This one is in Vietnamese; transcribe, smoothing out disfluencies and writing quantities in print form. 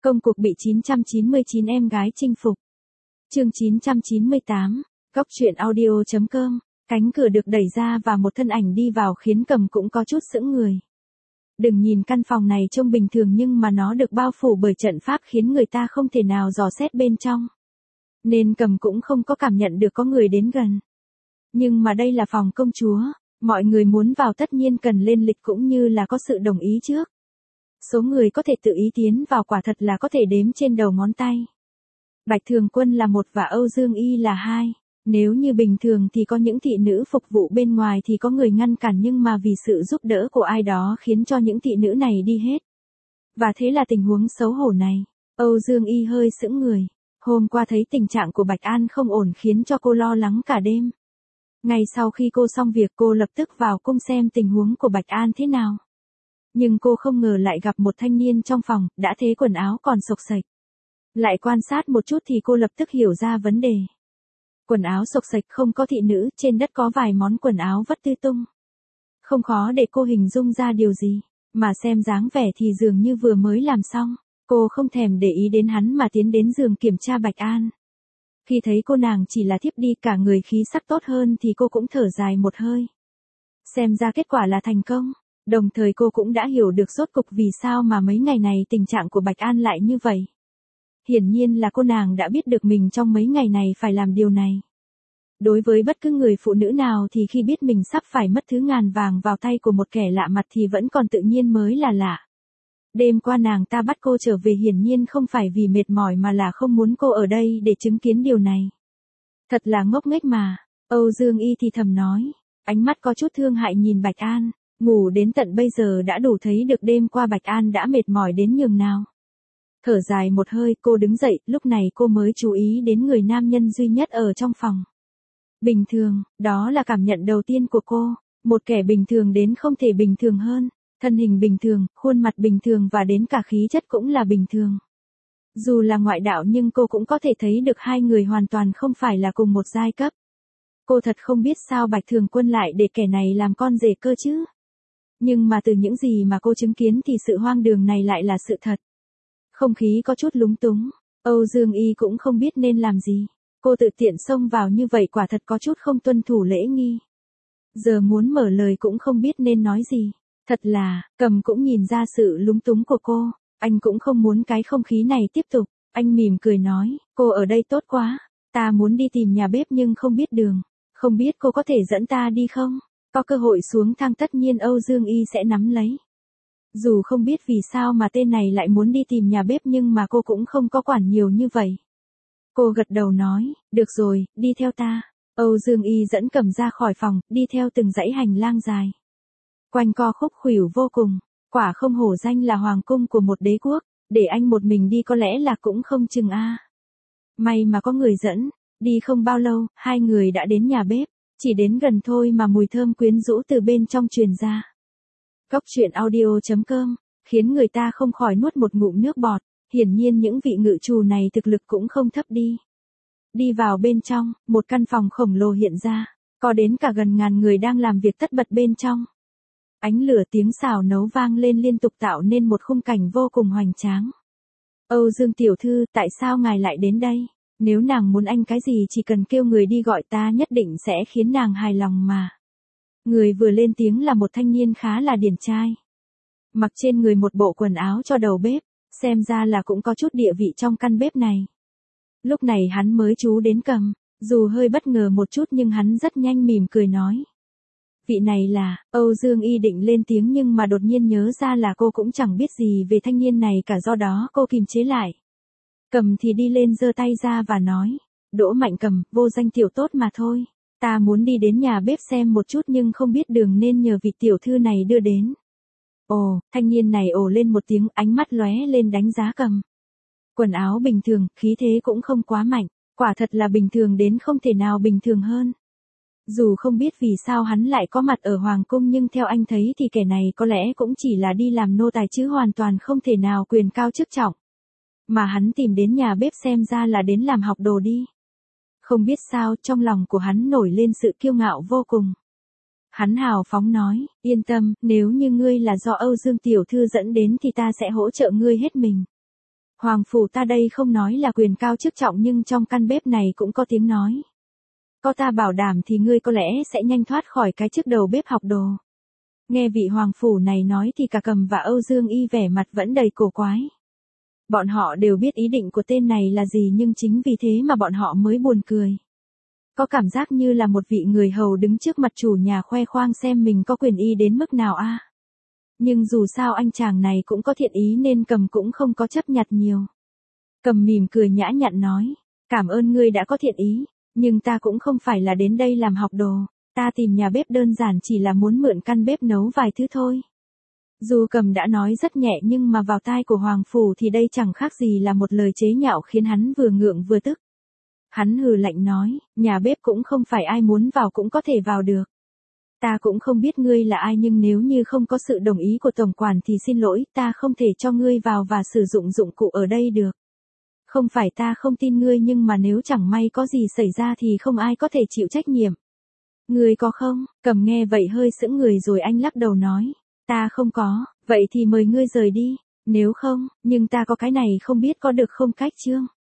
Công cuộc bị 999 em gái chinh phục. Chương 998, Góc truyện audio.com. Cánh cửa được đẩy ra và một thân ảnh đi vào khiến Cầm cũng có chút sững người. Đừng nhìn căn phòng này trông bình thường nhưng mà nó được bao phủ bởi trận pháp khiến người ta không thể nào dò xét bên trong. Nên Cầm cũng không có cảm nhận được có người đến gần. Nhưng mà đây là phòng công chúa, mọi người muốn vào tất nhiên cần lên lịch cũng như là có sự đồng ý trước. Số người có thể tự ý tiến vào quả thật là có thể đếm trên đầu ngón tay. Bạch Thường Quân là 1 và Âu Dương Y là 2. Nếu như bình thường thì có những thị nữ phục vụ bên ngoài thì có người ngăn cản nhưng mà vì sự giúp đỡ của ai đó khiến cho những thị nữ này đi hết. Và thế là tình huống xấu hổ này. Âu Dương Y hơi sững người. Hôm qua thấy tình trạng của Bạch An không ổn khiến cho cô lo lắng cả đêm. Ngay sau khi cô xong việc cô lập tức vào cung xem tình huống của Bạch An thế nào. Nhưng cô không ngờ lại gặp một thanh niên trong phòng, đã thế quần áo còn xộc xệch. Lại quan sát một chút thì cô lập tức hiểu ra vấn đề. Quần áo xộc xệch không có thị nữ, trên đất có vài món quần áo vất tứ tung. Không khó để cô hình dung ra điều gì, mà xem dáng vẻ thì dường như vừa mới làm xong. Cô không thèm để ý đến hắn mà tiến đến giường kiểm tra Bạch An. Khi thấy cô nàng chỉ là thiếp đi cả người khí sắc tốt hơn thì cô cũng thở dài một hơi. Xem ra kết quả là thành công. Đồng thời cô cũng đã hiểu được rốt cục vì sao mà mấy ngày này tình trạng của Bạch An lại như vậy. Hiển nhiên là cô nàng đã biết được mình trong mấy ngày này phải làm điều này. Đối với bất cứ người phụ nữ nào thì khi biết mình sắp phải mất thứ ngàn vàng vào tay của một kẻ lạ mặt thì vẫn còn tự nhiên mới là lạ. Đêm qua nàng ta bắt cô trở về hiển nhiên không phải vì mệt mỏi mà là không muốn cô ở đây để chứng kiến điều này. Thật là ngốc nghếch mà, Âu Dương Y thì thầm nói, ánh mắt có chút thương hại nhìn Bạch An. Ngủ đến tận bây giờ đã đủ thấy được đêm qua Bạch An đã mệt mỏi đến nhường nào. Thở dài một hơi cô đứng dậy, lúc này cô mới chú ý đến người nam nhân duy nhất ở trong phòng. Bình thường, đó là cảm nhận đầu tiên của cô, một kẻ bình thường đến không thể bình thường hơn, thân hình bình thường, khuôn mặt bình thường và đến cả khí chất cũng là bình thường. Dù là ngoại đạo nhưng cô cũng có thể thấy được hai người hoàn toàn không phải là cùng một giai cấp. Cô thật không biết sao Bạch Thường Quân lại để kẻ này làm con rể cơ chứ. Nhưng mà từ những gì mà cô chứng kiến thì sự hoang đường này lại là sự thật. Không khí có chút lúng túng, Âu Dương Y cũng không biết nên làm gì. Cô tự tiện xông vào như vậy quả thật có chút không tuân thủ lễ nghi. Giờ muốn mở lời cũng không biết nên nói gì. Thật là, Cầm cũng nhìn ra sự lúng túng của cô. Anh cũng không muốn cái không khí này tiếp tục. Anh mỉm cười nói, cô ở đây tốt quá. Ta muốn đi tìm nhà bếp nhưng không biết đường. Không biết cô có thể dẫn ta đi không? Có cơ hội xuống thang tất nhiên Âu Dương Y sẽ nắm lấy. Dù không biết vì sao mà tên này lại muốn đi tìm nhà bếp nhưng mà cô cũng không có quản nhiều như vậy. Cô gật đầu nói, được rồi, đi theo ta. Âu Dương Y dẫn Cầm ra khỏi phòng, đi theo từng dãy hành lang dài. Quanh co khúc khuỷu vô cùng, quả không hổ danh là hoàng cung của một đế quốc, để anh một mình đi có lẽ là cũng không chừng a. May mà có người dẫn, đi không bao lâu, hai người đã đến nhà bếp. Chỉ đến gần thôi mà mùi thơm quyến rũ từ bên trong truyền ra. Góc truyện audio.com, khiến người ta không khỏi nuốt một ngụm nước bọt, hiển nhiên những vị ngự trù này thực lực cũng không thấp đi. Đi vào bên trong, một căn phòng khổng lồ hiện ra, có đến cả gần ngàn người đang làm việc tất bật bên trong. Ánh lửa tiếng xào nấu vang lên liên tục tạo nên một khung cảnh vô cùng hoành tráng. Âu Dương tiểu thư, tại sao ngài lại đến đây? Nếu nàng muốn anh cái gì chỉ cần kêu người đi gọi ta nhất định sẽ khiến nàng hài lòng mà. Người vừa lên tiếng là một thanh niên khá là điển trai. Mặc trên người một bộ quần áo cho đầu bếp, xem ra là cũng có chút địa vị trong căn bếp này. Lúc này hắn mới chú đến Cầm, dù hơi bất ngờ một chút nhưng hắn rất nhanh mỉm cười nói. Vị này là, Âu Dương Y định lên tiếng nhưng mà đột nhiên nhớ ra là cô cũng chẳng biết gì về thanh niên này cả do đó cô kìm chế lại. Cầm thì đi lên giơ tay ra và nói, Đỗ Mạnh Cầm, vô danh tiểu tốt mà thôi. Ta muốn đi đến nhà bếp xem một chút nhưng không biết đường nên nhờ vị tiểu thư này đưa đến. Ồ, thanh niên này ồ lên một tiếng ánh mắt lóe lên đánh giá Cầm. Quần áo bình thường, khí thế cũng không quá mạnh, quả thật là bình thường đến không thể nào bình thường hơn. Dù không biết vì sao hắn lại có mặt ở Hoàng Cung nhưng theo anh thấy thì kẻ này có lẽ cũng chỉ là đi làm nô tài chứ hoàn toàn không thể nào quyền cao chức trọng. Mà hắn tìm đến nhà bếp xem ra là đến làm học đồ đi. Không biết sao trong lòng của hắn nổi lên sự kiêu ngạo vô cùng. Hắn hào phóng nói, yên tâm, nếu như ngươi là do Âu Dương tiểu thư dẫn đến thì ta sẽ hỗ trợ ngươi hết mình. Hoàng phủ ta đây không nói là quyền cao chức trọng nhưng trong căn bếp này cũng có tiếng nói. Có ta bảo đảm thì ngươi có lẽ sẽ nhanh thoát khỏi cái chức đầu bếp học đồ. Nghe vị hoàng phủ này nói thì cả Cầm và Âu Dương Y vẻ mặt vẫn đầy cổ quái. Bọn họ đều biết ý định của tên này là gì nhưng chính vì thế mà bọn họ mới buồn cười. Có cảm giác như là một vị người hầu đứng trước mặt chủ nhà khoe khoang xem mình có quyền y đến mức nào a. Nhưng dù sao anh chàng này cũng có thiện ý nên Cầm cũng không có chấp nhặt nhiều. Cầm mỉm cười nhã nhặn nói, cảm ơn ngươi đã có thiện ý, nhưng ta cũng không phải là đến đây làm học đồ, ta tìm nhà bếp đơn giản chỉ là muốn mượn căn bếp nấu vài thứ thôi. Dù Cầm đã nói rất nhẹ nhưng mà vào tai của Hoàng Phủ thì đây chẳng khác gì là một lời chế nhạo khiến hắn vừa ngượng vừa tức. Hắn hừ lạnh nói, nhà bếp cũng không phải ai muốn vào cũng có thể vào được. Ta cũng không biết ngươi là ai nhưng nếu như không có sự đồng ý của tổng quản thì xin lỗi, ta không thể cho ngươi vào và sử dụng dụng cụ ở đây được. Không phải ta không tin ngươi nhưng mà nếu chẳng may có gì xảy ra thì không ai có thể chịu trách nhiệm. Ngươi có không? Cầm nghe vậy hơi sững người rồi anh lắc đầu nói, ta không có, vậy thì mời ngươi rời đi, nếu không, nhưng ta có cái này không biết có được không Cách Chương.